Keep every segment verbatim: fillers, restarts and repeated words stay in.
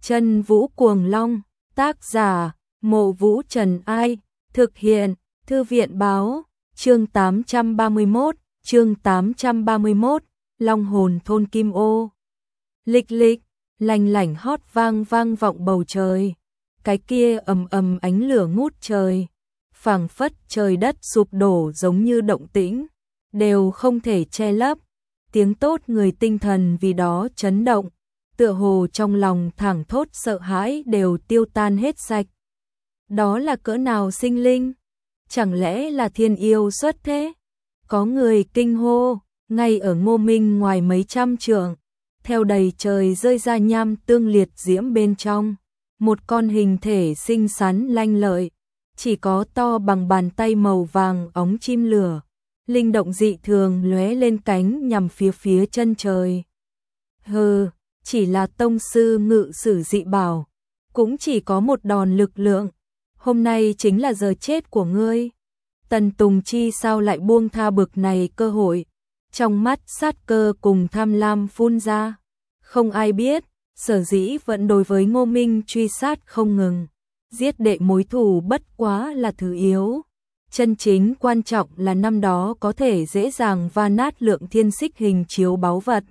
Chân Vũ Cuồng Long, tác giả, Mộ Vũ Trần Ai, thực hiện, Thư viện Báo, chương tám trăm ba mươi mốt, chương tám trăm ba mươi mốt, Long hồn thôn Kim Ô. Lịch lịch, lành lảnh hót vang vang vọng bầu trời, cái kia ầm ầm ánh lửa ngút trời, phảng phất trời đất sụp đổ giống như động tĩnh, đều không thể che lấp, tiếng tốt người tinh thần vì đó chấn động, tựa hồ trong lòng thảng thốt sợ hãi đều tiêu tan hết sạch. Đó là cỡ nào sinh linh? Chẳng lẽ là thiên yêu xuất thế? Có người kinh hô, ngay ở Ngô Minh ngoài mấy trăm trượng, theo đầy trời rơi ra nham tương liệt diễm bên trong, một con hình thể xinh xắn lanh lợi, chỉ có to bằng bàn tay màu vàng óng chim lửa, linh động dị thường lóe lên cánh nhằm phía phía chân trời. Hừ, chỉ là tông sư ngự sử dị bảo, cũng chỉ có một đòn lực lượng, hôm nay chính là giờ chết của ngươi. Tần Tùng Chi sao lại buông tha bực này cơ hội, trong mắt sát cơ cùng tham lam phun ra. Không ai biết, sở dĩ vẫn đối với Ngô Minh truy sát không ngừng, giết đệ mối thù bất quá là thứ yếu. Chân chính quan trọng là năm đó có thể dễ dàng va nát lượng thiên xích hình chiếu báu vật.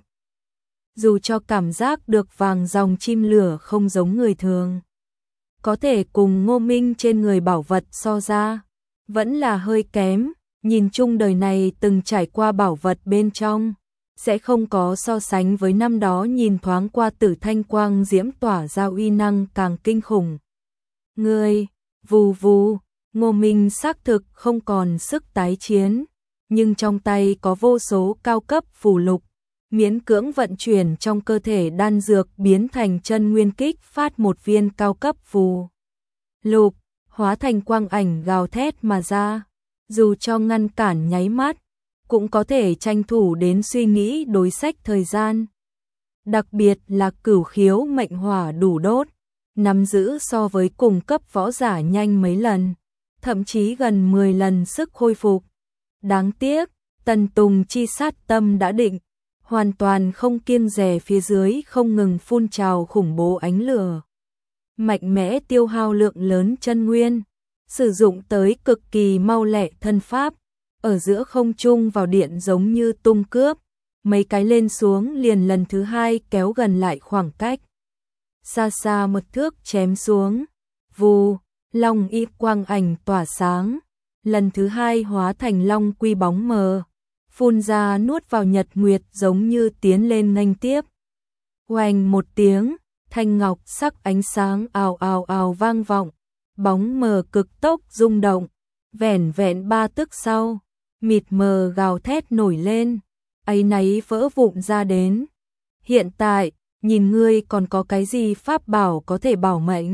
Dù cho cảm giác được vàng dòng chim lửa không giống người thường, có thể cùng Ngô Minh trên người bảo vật so ra, vẫn là hơi kém, nhìn chung đời này từng trải qua bảo vật bên trong, sẽ không có so sánh với năm đó nhìn thoáng qua Tử Thanh Quang diễm tỏa ra uy năng càng kinh khủng. Ngươi, vù vù, Ngô Minh xác thực không còn sức tái chiến, nhưng trong tay có vô số cao cấp phù lục, miễn cưỡng vận chuyển trong cơ thể đan dược biến thành chân nguyên kích phát một viên cao cấp phù lục, hóa thành quang ảnh gào thét mà ra, dù cho ngăn cản nháy mắt, cũng có thể tranh thủ đến suy nghĩ đối sách thời gian. Đặc biệt là cửu khiếu mệnh hỏa đủ đốt, nắm giữ so với cùng cấp võ giả nhanh mấy lần, thậm chí gần mười lần sức khôi phục. Đáng tiếc, Tần Tùng Chi sát tâm đã định, hoàn toàn không kiêng dè phía dưới không ngừng phun trào khủng bố ánh lửa. Mạnh mẽ tiêu hao lượng lớn chân nguyên, sử dụng tới cực kỳ mau lẹ thân pháp, ở giữa không trung vào điện giống như tung cướp, mấy cái lên xuống liền lần thứ hai kéo gần lại khoảng cách. Xa xa một thước chém xuống, vù, long y quang ảnh tỏa sáng, lần thứ hai hóa thành long quy bóng mờ, phun ra nuốt vào nhật nguyệt giống như tiến lên nghênh tiếp. Oanh một tiếng, thanh ngọc sắc ánh sáng ào ào ào vang vọng, bóng mờ cực tốc rung động, vẻn vẹn ba tức sau, mịt mờ gào thét nổi lên, áy náy vỡ vụn ra đến. Hiện tại, nhìn ngươi còn có cái gì pháp bảo có thể bảo mệnh?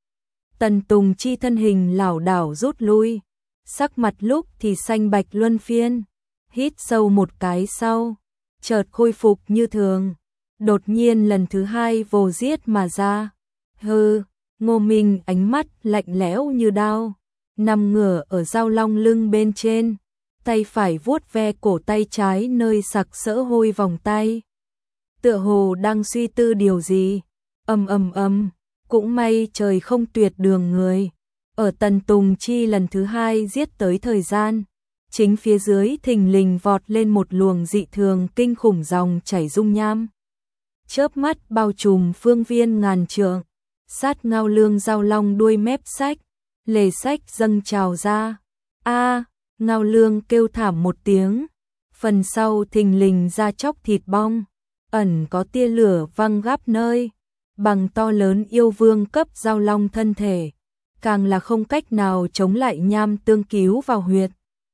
Tần Tùng Chi thân hình lảo đảo rút lui, sắc mặt lúc thì xanh bạch luân phiên, hít sâu một cái sau, chợt khôi phục như thường, đột nhiên lần thứ hai vồ giết mà ra. Hừ, Ngô Minh ánh mắt lạnh lẽo như đao, nằm ngửa ở dao long lưng bên trên, tay phải vuốt ve cổ tay trái nơi sặc sỡ hôi vòng tay. Tựa hồ đang suy tư điều gì, ầm ầm ầm, cũng may trời không tuyệt đường người. Ở Tần Tùng Chi lần thứ hai giết tới thời gian, chính phía dưới thình lình vọt lên một luồng dị thường kinh khủng dòng chảy dung nham. Chớp mắt bao trùm phương viên ngàn trượng, sát ngao lương dao long đuôi mép sách, lề sách dâng trào ra. A, ngao lương kêu thảm một tiếng, phần sau thình lình ra chóc thịt bong, ẩn có tia lửa văng gáp nơi, bằng to lớn yêu vương cấp dao long thân thể, càng là không cách nào chống lại nham tương cứu vào huyệt.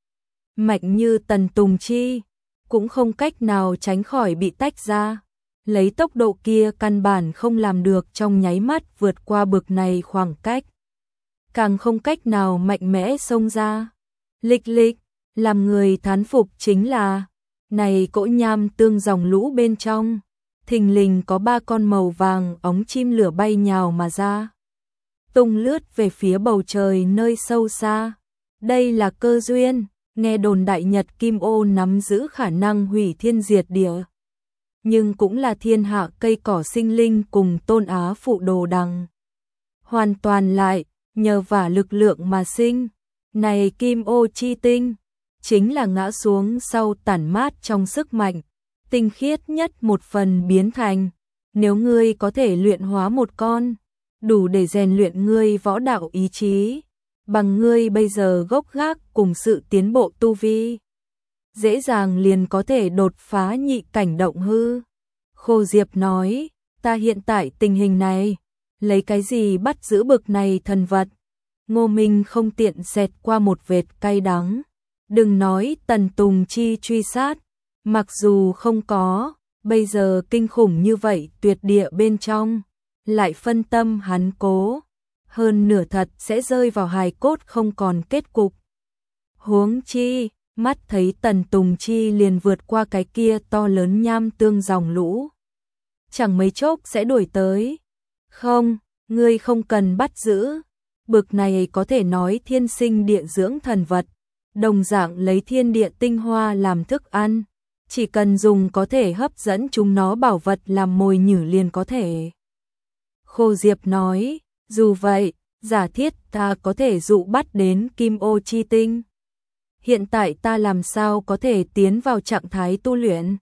Mạnh như Tần Tùng Chi, cũng không cách nào tránh khỏi bị tách ra, lấy tốc độ kia căn bản không làm được trong nháy mắt vượt qua bực này khoảng cách, càng không cách nào mạnh mẽ xông ra. Lịch lịch, làm người thán phục chính là, này cỗ nham tương dòng lũ bên trong, thình lình có ba con màu vàng óng chim lửa bay nhào mà ra, tung lướt về phía bầu trời nơi sâu xa. Đây là cơ duyên, nghe đồn đại nhật kim ô nắm giữ khả năng hủy thiên diệt địa. nhưng cũng là thiên hạ cây cỏ sinh linh cùng Tôn Á phụ đồ đằng. Hoàn toàn lại, nhờ vả lực lượng mà sinh. Này kim ô chi tinh, chính là ngã xuống sau tản mát trong sức mạnh, tinh khiết nhất một phần biến thành. Nếu ngươi có thể luyện hóa một con, đủ để rèn luyện ngươi võ đạo ý chí, bằng ngươi bây giờ gốc gác cùng sự tiến bộ tu vi, dễ dàng liền có thể đột phá nhị cảnh động hư. Khô Diệp nói, ta hiện tại tình hình này, lấy cái gì bắt giữ bực này thần vật? Ngô Minh không tiện xẹt qua một vệt cay đắng. Đừng nói Tần Tùng Chi truy sát, mặc dù không có, bây giờ kinh khủng như vậy tuyệt địa bên trong, lại phân tâm hắn cố, hơn nửa thật sẽ rơi vào hài cốt không còn kết cục. Huống chi, mắt thấy Tần Tùng Chi liền vượt qua cái kia to lớn nham tương dòng lũ. Chẳng mấy chốc sẽ đuổi tới. Không, ngươi không cần bắt giữ. Bực này có thể nói thiên sinh địa dưỡng thần vật, đồng dạng lấy thiên địa tinh hoa làm thức ăn. Chỉ cần dùng có thể hấp dẫn chúng nó bảo vật làm mồi nhử liền có thể. Khô Diệp nói, dù vậy, giả thiết ta có thể dụ bắt đến kim ô chi tinh. Hiện tại ta làm sao có thể tiến vào trạng thái tu luyện?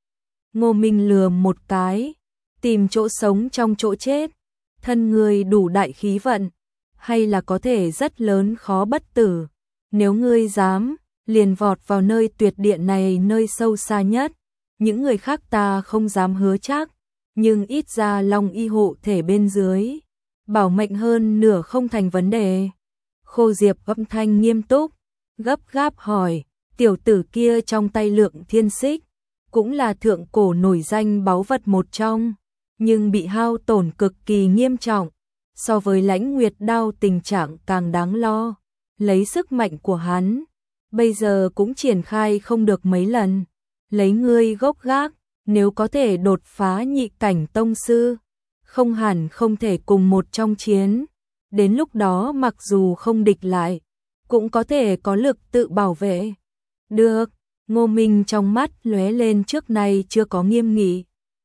Ngô Minh lừa một cái, tìm chỗ sống trong chỗ chết, thân người đủ đại khí vận, hay là có thể rất lớn khó bất tử. Nếu ngươi dám, liền vọt vào nơi tuyệt địa này nơi sâu xa nhất. Những người khác ta không dám hứa chắc, nhưng ít ra Long y hộ thể bên dưới, bảo mệnh hơn nửa không thành vấn đề. Khô Diệp âm thanh nghiêm túc, gấp gáp hỏi, tiểu tử kia trong tay Lượng Thiên Xích, cũng là thượng cổ nổi danh báu vật một trong, nhưng bị hao tổn cực kỳ nghiêm trọng, so với Lãnh Nguyệt đao tình trạng càng đáng lo. Lấy sức mạnh của hắn, bây giờ cũng triển khai không được mấy lần. Lấy ngươi gốc gác, nếu có thể đột phá nhị cảnh tông sư, không hẳn không thể cùng một trong chiến. Đến lúc đó mặc dù không địch lại, cũng có thể có lực tự bảo vệ. Được, Ngô Minh trong mắt lóe lên trước nay chưa có nghiêm nghị.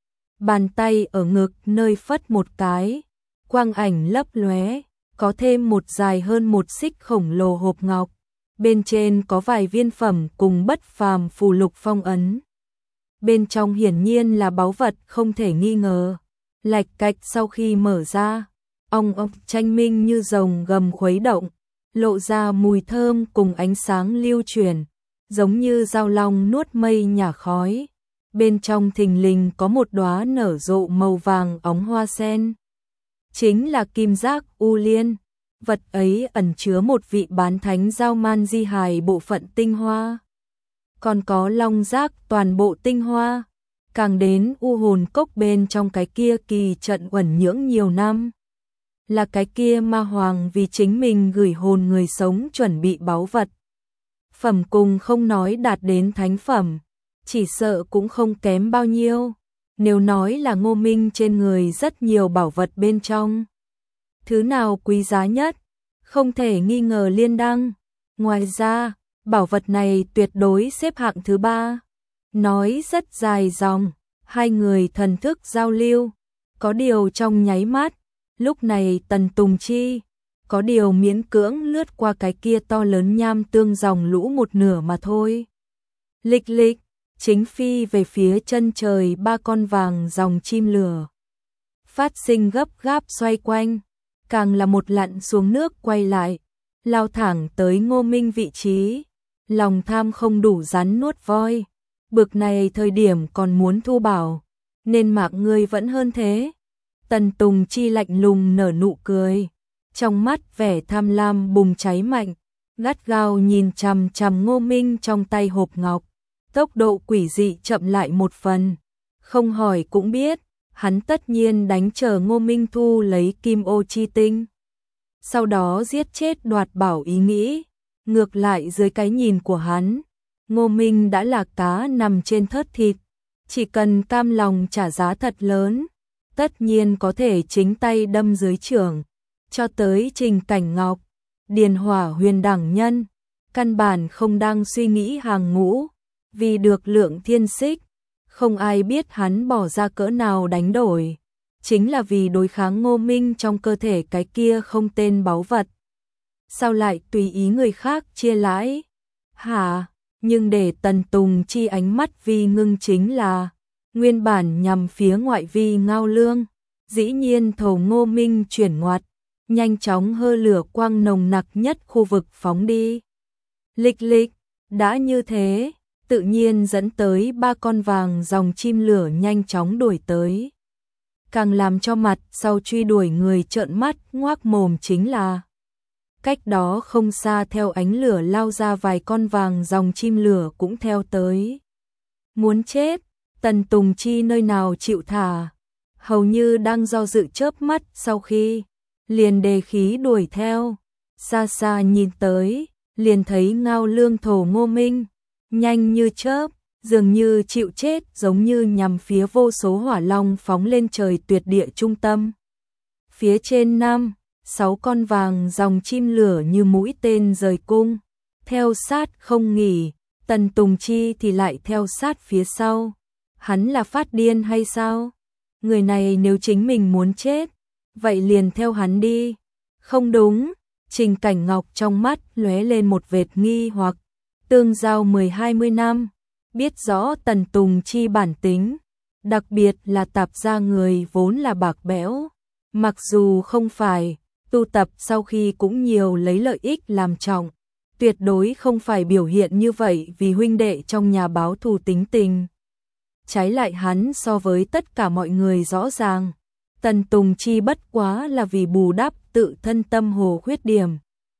Bàn tay ở ngực nơi phất một cái, quang ảnh lấp lóe, có thêm một dài hơn một xích khổng lồ hộp ngọc. Bên trên có vài viên phẩm cùng bất phàm phù lục phong ấn. Bên trong hiển nhiên là báu vật không thể nghi ngờ. Lạch cạch sau khi mở ra, ong ong tranh minh như rồng gầm khuấy động, lộ ra mùi thơm cùng ánh sáng lưu truyền, giống như dao long nuốt mây nhả khói. Bên trong thình lình có một đóa nở rộ màu vàng óng hoa sen. Chính là kim giác u liên. Vật ấy ẩn chứa một vị bán thánh giao man di hài bộ phận tinh hoa. Còn có long giác toàn bộ tinh hoa. Càng đến u hồn cốc bên trong cái kia kỳ trận uẩn nhưỡng nhiều năm. Là cái kia ma hoàng vì chính mình gửi hồn người sống chuẩn bị báu vật. Phẩm cùng không nói đạt đến thánh phẩm, chỉ sợ cũng không kém bao nhiêu. Nếu nói là Ngô Minh trên người rất nhiều bảo vật bên trong, thứ nào quý giá nhất, không thể nghi ngờ liên đăng. Ngoài ra, bảo vật này tuyệt đối xếp hạng thứ ba. Nói rất dài dòng, hai người thần thức giao lưu, có điều trong nháy mắt, lúc này Tần Tùng Chi, có điều miễn cưỡng lướt qua cái kia to lớn nham tương dòng lũ một nửa mà thôi. Lịch lịch, chính phi về phía chân trời ba con vàng dòng chim lửa. Phát sinh gấp gáp xoay quanh, càng là một lặn xuống nước quay lại, lao thẳng tới Ngô Minh vị trí. Lòng tham không đủ rắn nuốt voi, bực này thời điểm còn muốn thu bảo, nên mạng ngươi vẫn hơn thế. Tần Tùng Chi lạnh lùng nở nụ cười, trong mắt vẻ tham lam bùng cháy mạnh, gắt gao nhìn chằm chằm Ngô Minh trong tay hộp ngọc. Tốc độ quỷ dị chậm lại một phần, không hỏi cũng biết, hắn tất nhiên đánh chờ Ngô Minh thu lấy kim ô chi tinh. Sau đó giết chết đoạt bảo ý nghĩ. Ngược lại dưới cái nhìn của hắn, Ngô Minh đã là cá nằm trên thớt thịt, chỉ cần cam lòng trả giá thật lớn, tất nhiên có thể chính tay đâm dưới chưởng. Cho tới Trình Cảnh Ngọc, Điền Hỏa Huyền đẳng nhân, căn bản không đang suy nghĩ hàng ngũ, vì được Lượng Thiên Xích, Không ai biết hắn bỏ ra cỡ nào đánh đổi, chính là vì đối kháng Ngô Minh trong cơ thể cái kia không tên báu vật. Sao lại tùy ý người khác chia lãi? Hả? Nhưng để Tần Tùng Chi ánh mắt vi ngưng chính là nguyên bản nhằm phía ngoại vi Ngao Lương, dĩ nhiên thầu Ngô Minh chuyển ngoặt, nhanh chóng hơ lửa quang nồng nặc nhất khu vực phóng đi. Lịch lịch, đã như thế, tự nhiên dẫn tới ba con vàng dòng chim lửa nhanh chóng đuổi tới. Càng làm cho mặt sau truy đuổi người trợn mắt ngoác mồm chính là cách đó không xa theo ánh lửa lao ra vài con vàng dòng chim lửa cũng theo tới. Muốn chết, Tần Tùng Chi nơi nào chịu thả, hầu như đang do dự chớp mắt sau khi liền đề khí đuổi theo, xa xa nhìn tới, liền thấy Ngao Lương thổ Ngô Minh, nhanh như chớp, dường như chịu chết giống như nhằm phía vô số hỏa long phóng lên trời tuyệt địa trung tâm. Phía trên năm, sáu con vàng dòng chim lửa như mũi tên rời cung, theo sát không nghỉ, Tần Tùng Chi thì lại theo sát phía sau. Hắn là phát điên hay sao? Người này nếu chính mình muốn chết, vậy liền theo hắn đi. Không đúng, Trình Cảnh Ngọc trong mắt lóe lên một vệt nghi hoặc, tương giao mười hai mươi năm, biết rõ Tần Tùng Chi bản tính, đặc biệt là tạp gia người vốn là bạc bẽo, mặc dù không phải, tu tập sau khi cũng nhiều lấy lợi ích làm trọng, tuyệt đối không phải biểu hiện như vậy vì huynh đệ trong nhà báo thù tính tình. Trái lại hắn so với tất cả mọi người rõ ràng, Tần Tùng Chi bất quá là vì bù đắp tự thân tâm hồ khuyết điểm.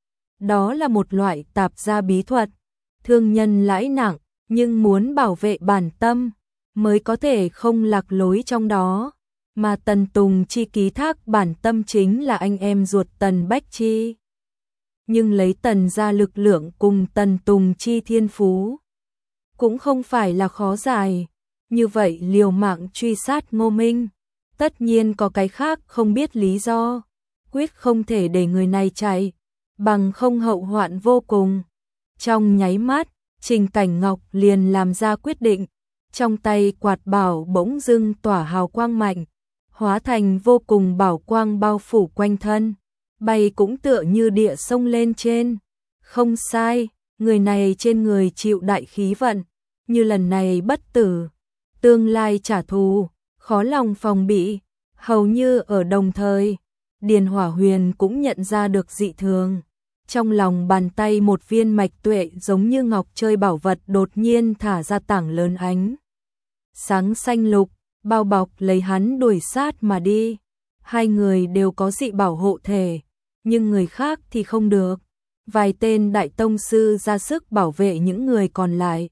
Đó là một loại tạp gia bí thuật, thương nhân lãi nặng, nhưng muốn bảo vệ bản tâm, mới có thể không lạc lối trong đó. Mà Tần Tùng Chi ký thác bản tâm chính là anh em ruột Tần Bách Chi. Nhưng lấy Tần gia lực lượng cùng Tần Tùng Chi thiên phú, cũng không phải là khó giải. Như vậy liều mạng truy sát Ngô Minh, tất nhiên có cái khác không biết lý do, quyết không thể để người này chạy, bằng không hậu hoạn vô cùng. Trong nháy mắt, Trình Cảnh Ngọc liền làm ra quyết định, trong tay quạt bảo bỗng dưng tỏa hào quang mạnh, hóa thành vô cùng bảo quang bao phủ quanh thân, bay cũng tựa như địa sông lên trên. Không sai, người này trên người chịu đại khí vận, như lần này bất tử, tương lai trả thù, khó lòng phòng bị. Hầu như ở đồng thời, Điền Hỏa Huyền cũng nhận ra được dị thường. Trong lòng bàn tay một viên mạch tuệ giống như ngọc chơi bảo vật đột nhiên thả ra tảng lớn ánh sáng xanh lục, bao bọc lấy hắn đuổi sát mà đi. Hai người đều có dị bảo hộ thể, nhưng người khác thì không được. Vài tên đại tông sư ra sức bảo vệ những người còn lại.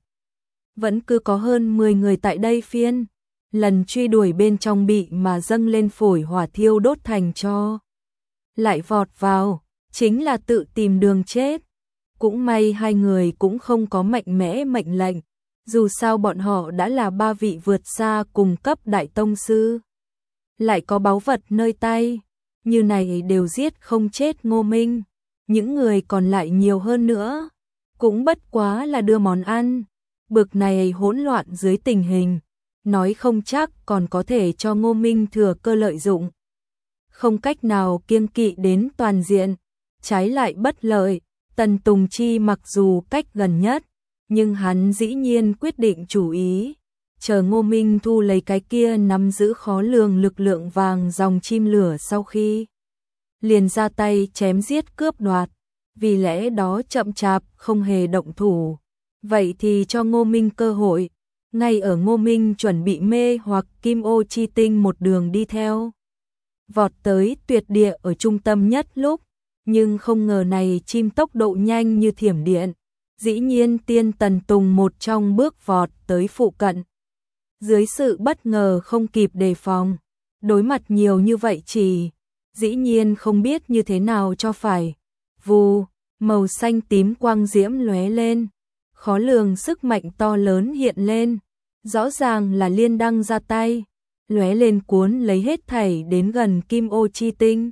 Vẫn cứ có hơn mười người tại đây phiên lần truy đuổi bên trong bị mà dâng lên phổi hỏa thiêu đốt thành tro. Lại vọt vào, chính là tự tìm đường chết. Cũng may hai người cũng không có mạnh mẽ mệnh lệnh, dù sao bọn họ đã là ba vị vượt xa cùng cấp đại tông sư. Lại có báu vật nơi tay, như này đều giết không chết Ngô Minh. Những người còn lại nhiều hơn nữa, cũng bất quá là đưa món ăn. Bực này hỗn loạn dưới tình hình, nói không chắc còn có thể cho Ngô Minh thừa cơ lợi dụng. Không cách nào kiêng kỵ đến toàn diện, trái lại bất lợi. Tần Tùng Chi mặc dù cách gần nhất, nhưng hắn dĩ nhiên quyết định chủ ý, chờ Ngô Minh thu lấy cái kia nắm giữ khó lường lực lượng vàng dòng chim lửa sau khi liền ra tay chém giết cướp đoạt. Vì lẽ đó chậm chạp không hề động thủ. Vậy thì cho Ngô Minh cơ hội, ngay ở Ngô Minh chuẩn bị mê hoặc Kim Ô Chi Tinh một đường đi theo. Vọt tới tuyệt địa ở trung tâm nhất lúc, nhưng không ngờ này chim tốc độ nhanh như thiểm điện, dĩ nhiên tiên Tần Tùng một trong bước vọt tới phụ cận. Dưới sự bất ngờ không kịp đề phòng, đối mặt nhiều như vậy chỉ, dĩ nhiên không biết như thế nào cho phải. Vù, màu xanh tím quang diễm lóe lên, khó lường sức mạnh to lớn hiện lên, rõ ràng là liên đăng ra tay, lóe lên cuốn lấy hết thảy đến gần Kim Ô Chi Tinh.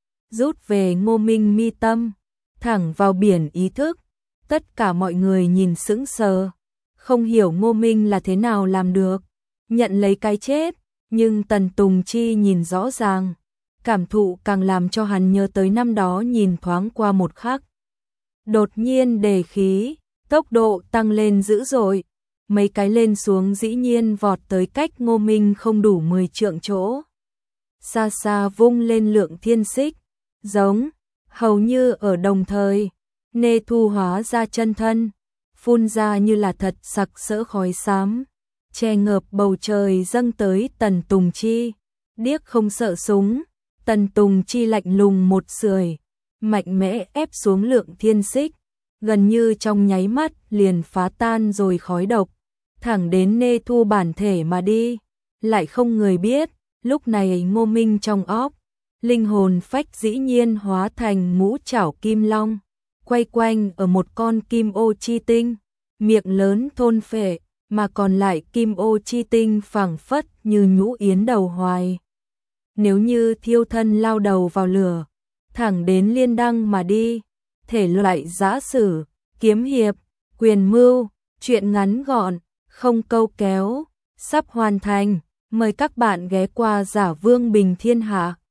Rút về Ngô Minh mi tâm, thẳng vào biển ý thức. Tất cả mọi người nhìn sững sờ, không hiểu Ngô Minh là thế nào làm được. nhận lấy cái chết, nhưng Tần Tùng Chi nhìn rõ ràng, cảm thụ càng làm cho hắn nhớ tới năm đó nhìn thoáng qua một khắc. Đột nhiên đề khí, tốc độ tăng lên dữ dội, mấy cái lên xuống dĩ nhiên vọt tới cách Ngô Minh không đủ mười trượng chỗ. Xa xa vung lên lượng thiên xích, giống, hầu như ở đồng thời, Nê Thu hóa ra chân thân, phun ra như là thật sặc sỡ khói xám, che ngợp bầu trời dâng tới Tần Tùng Chi, điếc không sợ súng, Tần Tùng Chi lạnh lùng một sưởi, mạnh mẽ ép xuống lượng thiên xích, gần như trong nháy mắt liền phá tan rồi khói độc, thẳng đến Nê Thu bản thể mà đi, lại không người biết, lúc này Ngô Minh trong óc, linh hồn phách dĩ nhiên hóa thành ngũ trảo kim long, quay quanh ở một con kim ô chi tinh, miệng lớn thôn phệ, mà còn lại kim ô chi tinh phảng phất như nhũ yến đầu hoài. Nếu như thiêu thân lao đầu vào lửa, thẳng đến liên đăng mà đi, thể loại giã sử, kiếm hiệp, quyền mưu, chuyện ngắn gọn, không câu kéo, sắp hoàn thành, mời các bạn ghé qua Giả Vương Bình Thiên Hạ.